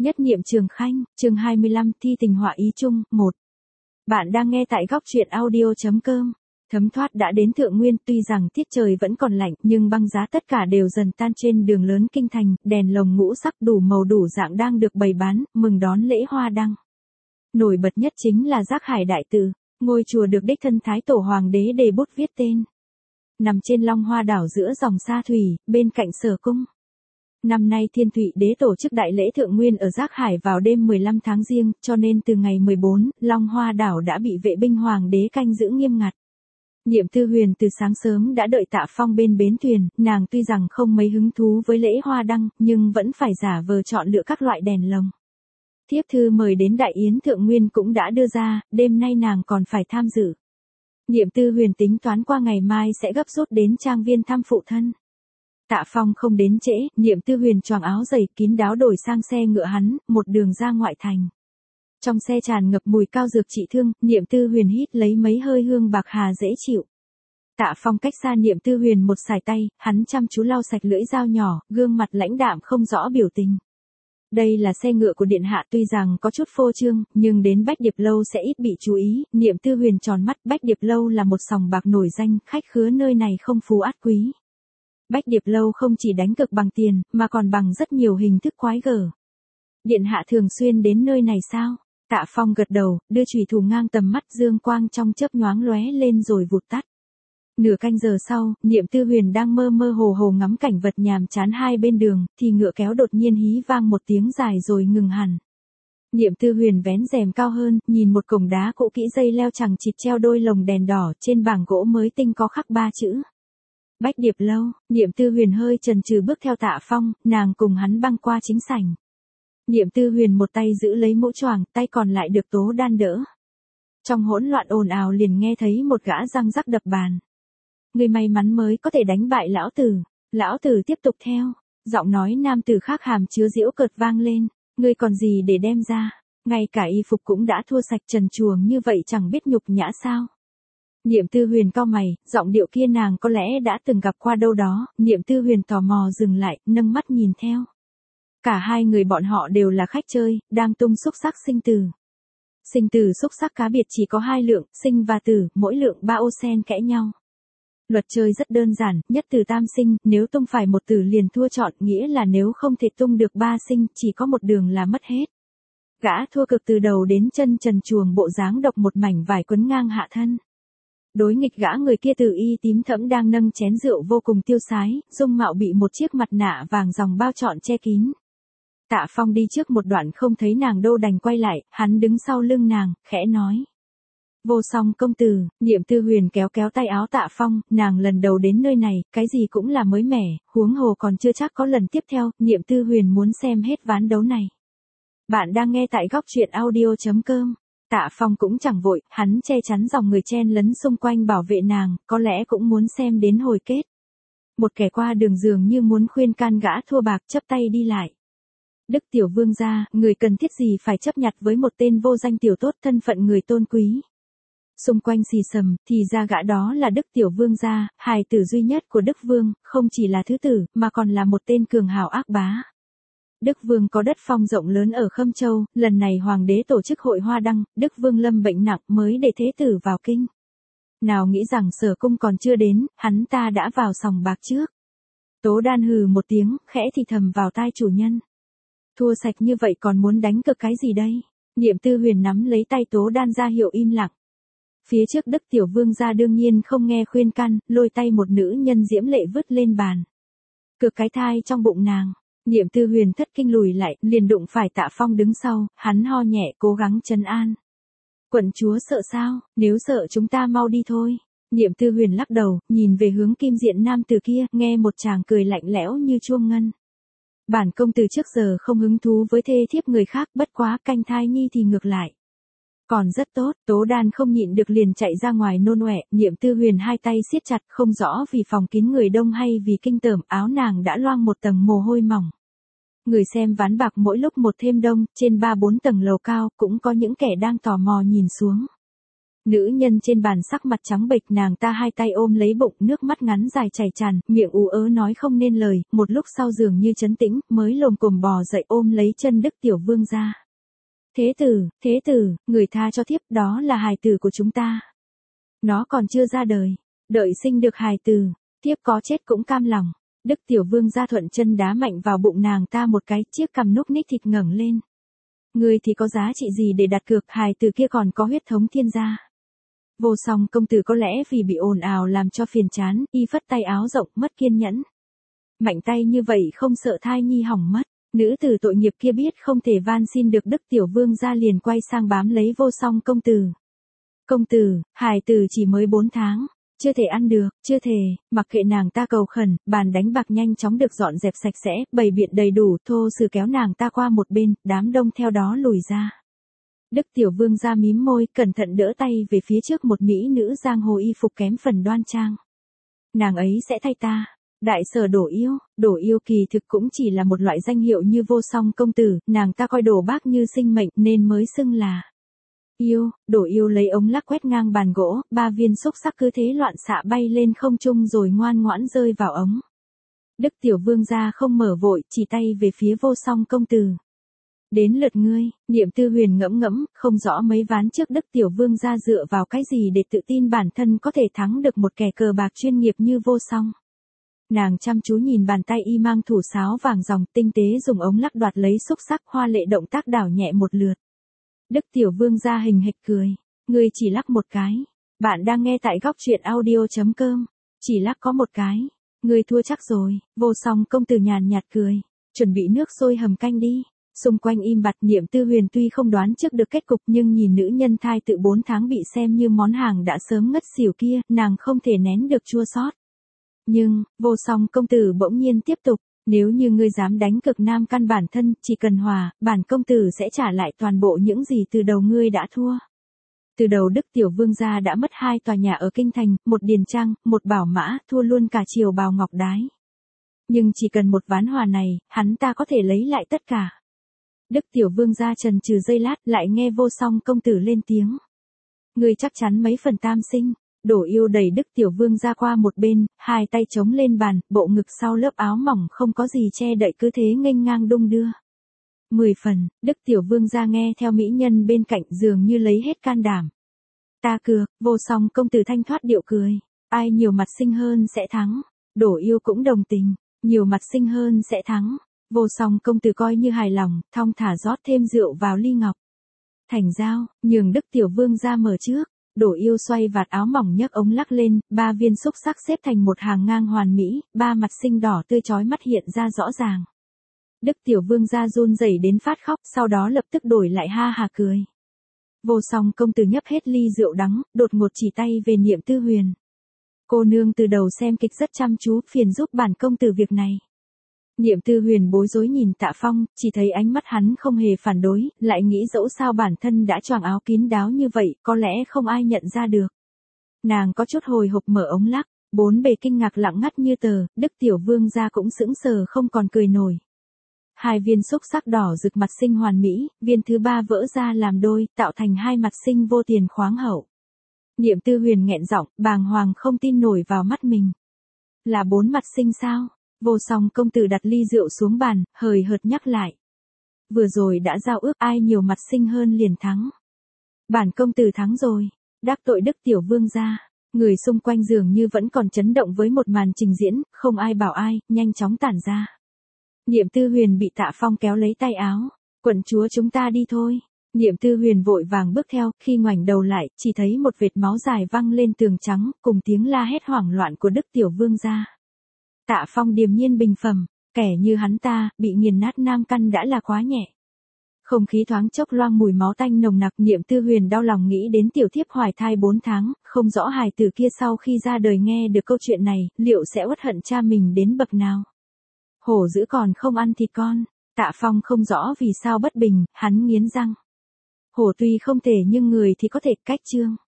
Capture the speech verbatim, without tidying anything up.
Nhất niệm Trường Khanh, chương hai mươi lăm, thi tình họa ý chung, một. Bạn đang nghe tại góc truyện audio.com. Thấm thoát đã đến Thượng Nguyên, tuy rằng tiết trời vẫn còn lạnh, nhưng băng giá tất cả đều dần tan trên đường lớn kinh thành, đèn lồng ngũ sắc đủ màu đủ dạng đang được bày bán, mừng đón lễ hoa đăng. Nổi bật nhất chính là Giác Hải Đại Tự, ngôi chùa được đích thân Thái Tổ Hoàng đế đề bút viết tên. Nằm trên Long Hoa đảo giữa dòng sa thủy, bên cạnh Sở cung. Năm nay Thiên Thụy Đế tổ chức đại lễ Thượng Nguyên ở Giác Hải vào đêm mười lăm tháng Giêng, cho nên từ ngày mười bốn, Long Hoa đảo đã bị vệ binh Hoàng đế canh giữ nghiêm ngặt. Niệm Tư Huyền từ sáng sớm đã đợi Tạ Phong bên bến thuyền, nàng tuy rằng không mấy hứng thú với lễ hoa đăng, nhưng vẫn phải giả vờ chọn lựa các loại đèn lồng. Thiếp thư mời đến đại yến Thượng Nguyên cũng đã đưa ra, đêm nay nàng còn phải tham dự. Niệm Tư Huyền tính toán qua ngày mai sẽ gấp rút đến trang viên thăm phụ thân. Tạ Phong không đến trễ, Niệm Tư Huyền choàng áo dày kín đáo đổi sang xe ngựa hắn, một đường ra ngoại thành. Trong xe tràn ngập mùi cao dược trị thương, Niệm Tư Huyền hít lấy mấy hơi hương bạc hà dễ chịu. Tạ Phong cách xa Niệm Tư Huyền một sải tay, hắn chăm chú lau sạch lưỡi dao nhỏ, gương mặt lãnh đạm không rõ biểu tình. Đây là xe ngựa của điện hạ, tuy rằng có chút phô trương, nhưng đến Bách Điệp Lâu sẽ ít bị chú ý. Niệm Tư Huyền tròn mắt, Bách Điệp Lâu là một sòng bạc nổi danh, khách khứa nơi này không phú át quý. Bách Điệp Lâu không chỉ đánh cược bằng tiền, mà còn bằng rất nhiều hình thức quái gở. Điện hạ thường xuyên đến nơi này sao? Tạ Phong gật đầu, đưa chùy thủ ngang tầm mắt, dương quang trong chớp nhoáng lóe lên rồi vụt tắt. Nửa canh giờ sau, Niệm Tư Huyền đang mơ mơ hồ hồ ngắm cảnh vật nhàm chán hai bên đường, thì ngựa kéo đột nhiên hí vang một tiếng dài rồi ngừng hẳn. Niệm Tư Huyền vén rèm cao hơn, nhìn một cổng đá cũ kỹ dây leo chằng chịt treo đôi lồng đèn đỏ, trên bảng gỗ mới tinh có khắc ba chữ. Bách Điệp Lâu. Niệm Tư Huyền hơi chần chừ bước theo Tạ Phong, nàng cùng hắn băng qua chính sảnh. Niệm Tư Huyền một tay giữ lấy mũ choàng, tay còn lại được Tố Đan đỡ. Trong hỗn loạn ồn ào liền nghe thấy một gã răng rắc đập bàn. Người may mắn mới có thể đánh bại lão tử. Lão tử tiếp tục theo. Giọng nói nam tử khác hàm chứa giễu cợt vang lên. Ngươi còn gì để đem ra? Ngay cả y phục cũng đã thua sạch trần truồng như vậy, chẳng biết nhục nhã sao? Niệm Tư Huyền cau mày, giọng điệu kia nàng có lẽ đã từng gặp qua đâu đó. Niệm Tư Huyền tò mò dừng lại, nâng mắt nhìn theo. Cả hai người bọn họ đều là khách chơi, đang tung xúc sắc sinh tử. Sinh tử xúc sắc cá biệt chỉ có hai lượng, sinh và tử, mỗi lượng ba ô sen kẽ nhau. Luật chơi rất đơn giản, nhất tử tam sinh, nếu tung phải một tử liền thua trọn, nghĩa là nếu không thể tung được ba sinh, chỉ có một đường là mất hết. Gã thua cực từ đầu đến chân trần truồng, bộ dáng độc một mảnh vải quấn ngang hạ thân. Đối nghịch gã người kia từ y tím thẫm đang nâng chén rượu vô cùng tiêu sái, dung mạo bị một chiếc mặt nạ vàng dòng bao trọn che kín. Tạ Phong đi trước một đoạn không thấy nàng đâu đành quay lại, hắn đứng sau lưng nàng, khẽ nói. Vô Song công tử. Niệm Tư Huyền kéo kéo tay áo Tạ Phong, nàng lần đầu đến nơi này, cái gì cũng là mới mẻ, huống hồ còn chưa chắc có lần tiếp theo. Niệm Tư Huyền muốn xem hết ván đấu này. Bạn đang nghe tại góc truyện audio.com. Tạ Phong cũng chẳng vội, hắn che chắn dòng người chen lấn xung quanh bảo vệ nàng, có lẽ cũng muốn xem đến hồi kết. Một kẻ qua đường dường như muốn khuyên can gã thua bạc, chắp tay đi lại. Đức tiểu vương gia, người cần thiết gì phải chấp nhặt với một tên vô danh tiểu tốt, thân phận người tôn quý. Xung quanh xì sầm, thì ra gã đó là Đức tiểu vương gia, hài tử duy nhất của Đức vương, không chỉ là thứ tử, mà còn là một tên cường hào ác bá. Đức vương có đất phong rộng lớn ở Khâm Châu, lần này hoàng đế tổ chức hội hoa đăng, Đức vương lâm bệnh nặng mới để thế tử vào kinh. Nào nghĩ rằng Sở cung còn chưa đến, hắn ta đã vào sòng bạc trước. Tố Đan hừ một tiếng, khẽ thì thầm vào tai chủ nhân. Thua sạch như vậy còn muốn đánh cực cái gì đây? Niệm Tư Huyền nắm lấy tay Tố Đan ra hiệu im lặng. Phía trước Đức tiểu vương gia đương nhiên không nghe khuyên can, lôi tay một nữ nhân diễm lệ vứt lên bàn. Cực cái thai trong bụng nàng. Niệm Tư Huyền thất kinh lùi lại, liền đụng phải Tạ Phong đứng sau, hắn ho nhẹ cố gắng trấn an. Quận chúa sợ sao? Nếu sợ chúng ta mau đi thôi. Niệm Tư Huyền lắc đầu, nhìn về hướng Kim Diện nam từ kia, nghe một chàng cười lạnh lẽo như chuông ngân. Bản công từ trước giờ không hứng thú với thê thiếp người khác, bất quá canh thai nhi thì ngược lại. Còn rất tốt. Tố Đan không nhịn được liền chạy ra ngoài nôn ọe. Niệm Tư Huyền hai tay siết chặt, không rõ vì phòng kín người đông hay vì kinh tởm, áo nàng đã loang một tầng mồ hôi mỏng. Người xem ván bạc mỗi lúc một thêm đông, trên ba bốn tầng lầu cao, cũng có những kẻ đang tò mò nhìn xuống. Nữ nhân trên bàn sắc mặt trắng bệch, nàng ta hai tay ôm lấy bụng, nước mắt ngắn dài chảy tràn, miệng ú ớ nói không nên lời, một lúc sau dường như trấn tĩnh, mới lồm cồm bò dậy ôm lấy chân Đức Tiểu Vương gia. Thế tử, thế tử, người tha cho thiếp, đó là hài tử của chúng ta. Nó còn chưa ra đời, đợi sinh được hài tử, thiếp có chết cũng cam lòng. Đức Tiểu Vương gia thuận chân đá mạnh vào bụng nàng ta một cái, chiếc cằm núc ních thịt ngẩng lên. Người thì có giá trị gì để đặt cược, hài tử kia còn có huyết thống thiên gia. Vô Song công tử có lẽ vì bị ồn ào làm cho phiền chán, y phất tay áo rộng, mất kiên nhẫn. Mạnh tay như vậy không sợ thai nhi hỏng mất. Nữ tử tội nghiệp kia biết không thể van xin được Đức Tiểu Vương gia, liền quay sang bám lấy Vô Song công tử. Công tử, hài tử chỉ mới bốn tháng, chưa thể ăn được, chưa thể, mặc kệ nàng ta cầu khẩn, bàn đánh bạc nhanh chóng được dọn dẹp sạch sẽ, bày biện đầy đủ, Thô Sử kéo nàng ta qua một bên, đám đông theo đó lùi ra. Đức Tiểu Vương gia mím môi, cẩn thận đỡ tay về phía trước một mỹ nữ giang hồ y phục kém phần đoan trang. Nàng ấy sẽ thay ta. Đại sở Đổ Yêu, Đổ Yêu kỳ thực cũng chỉ là một loại danh hiệu như Vô Song công tử, nàng ta coi Đổ Bác như sinh mệnh nên mới xưng là Yêu. Đổ Yêu lấy ống lắc quét ngang bàn gỗ, ba viên xúc sắc cứ thế loạn xạ bay lên không trung rồi ngoan ngoãn rơi vào ống. Đức Tiểu Vương gia không mở vội, chỉ tay về phía Vô Song công tử. Đến lượt ngươi. Niệm Tư Huyền ngẫm ngẫm, không rõ mấy ván trước Đức Tiểu Vương gia dựa vào cái gì để tự tin bản thân có thể thắng được một kẻ cờ bạc chuyên nghiệp như Vô Song. Nàng chăm chú nhìn bàn tay y mang thủ sáo vàng ròng, tinh tế dùng ống lắc đoạt lấy xúc sắc, hoa lệ động tác đảo nhẹ một lượt. Đức Tiểu Vương gia hình hịch cười. Ngươi chỉ lắc một cái. Bạn đang nghe tại góc truyện audio chấm com. Chỉ lắc có một cái. Ngươi thua chắc rồi. Vô Song công tử nhàn nhạt cười. Chuẩn bị nước sôi hầm canh đi. Xung quanh im bặt. Niệm Tư Huyền tuy không đoán trước được kết cục nhưng nhìn nữ nhân thai tự bốn tháng bị xem như món hàng đã sớm ngất xỉu kia, nàng không thể nén được chua xót. Nhưng, Vô Song công tử bỗng nhiên tiếp tục, nếu như ngươi dám đánh cực nam căn bản thân, chỉ cần hòa, bản công tử sẽ trả lại toàn bộ những gì từ đầu ngươi đã thua. Từ đầu Đức Tiểu Vương gia đã mất hai tòa nhà ở Kinh Thành, một điền trang, một bảo mã, thua luôn cả triều bào ngọc đái. Nhưng chỉ cần một ván hòa này, hắn ta có thể lấy lại tất cả. Đức Tiểu Vương gia trần trừ giây lát, lại nghe Vô Song công tử lên tiếng. Ngươi chắc chắn mấy phần tam sinh. Đổ Yêu đẩy Đức Tiểu Vương gia qua một bên, hai tay chống lên bàn, bộ ngực sau lớp áo mỏng không có gì che đậy cứ thế nghênh ngang đung đưa. Mười phần. Đức Tiểu Vương gia nghe theo mỹ nhân bên cạnh dường như lấy hết can đảm. Ta cược. Vô Song công tử thanh thoát điệu cười. Ai nhiều mặt xinh hơn sẽ thắng. Đổ Yêu cũng đồng tình. Nhiều mặt xinh hơn sẽ thắng. Vô Song công tử coi như hài lòng, thong thả rót thêm rượu vào ly ngọc. Thành giao, nhường Đức Tiểu Vương gia mở trước. Đổ Yêu xoay vạt áo mỏng nhấc ống lắc lên, ba viên xúc sắc xếp thành một hàng ngang hoàn mỹ, ba mặt xinh đỏ tươi chói mắt hiện ra rõ ràng. Đức Tiểu Vương gia run rẩy đến phát khóc, sau đó lập tức đổi lại ha hà cười. Vô Song công tử nhấp hết ly rượu đắng, đột ngột chỉ tay về Niệm Tư Huyền. Cô nương từ đầu xem kịch rất chăm chú, phiền giúp bản công tử việc này. Niệm Tư Huyền bối rối nhìn Tạ Phong, chỉ thấy ánh mắt hắn không hề phản đối, lại nghĩ dẫu sao bản thân đã choàng áo kín đáo như vậy, có lẽ không ai nhận ra được. Nàng có chút hồi hộp mở ống lắc, bốn bề kinh ngạc lặng ngắt như tờ, Đức Tiểu Vương gia cũng sững sờ không còn cười nổi. Hai viên xúc sắc đỏ rực mặt sinh hoàn mỹ, viên thứ ba vỡ ra làm đôi, tạo thành hai mặt sinh vô tiền khoáng hậu. Niệm Tư Huyền nghẹn giọng, bàng hoàng không tin nổi vào mắt mình. Là bốn mặt sinh sao? Vô Song công tử đặt ly rượu xuống bàn, hời hợt nhắc lại. Vừa rồi đã giao ước ai nhiều mặt sinh hơn liền thắng. Bản công tử thắng rồi. Đắc tội Đức Tiểu Vương gia. Người xung quanh dường như vẫn còn chấn động với một màn trình diễn, không ai bảo ai, nhanh chóng tản ra. Niệm Tư Huyền bị Tạ Phong kéo lấy tay áo. Quận chúa chúng ta đi thôi. Niệm Tư Huyền vội vàng bước theo, khi ngoảnh đầu lại, chỉ thấy một vệt máu dài văng lên tường trắng, cùng tiếng la hét hoảng loạn của Đức Tiểu Vương gia. Tạ Phong điềm nhiên bình phẩm, kẻ như hắn ta, bị nghiền nát nam căn đã là quá nhẹ. Không khí thoáng chốc loang mùi máu tanh nồng nặc. Niệm Tư Huyền đau lòng nghĩ đến tiểu thiếp hoài thai bốn tháng, không rõ hài tử kia sau khi ra đời nghe được câu chuyện này, liệu sẽ uất hận cha mình đến bậc nào. Hổ dữ còn không ăn thịt con. Tạ Phong không rõ vì sao bất bình, hắn nghiến răng. Hổ tuy không thể nhưng người thì có thể, cách chương.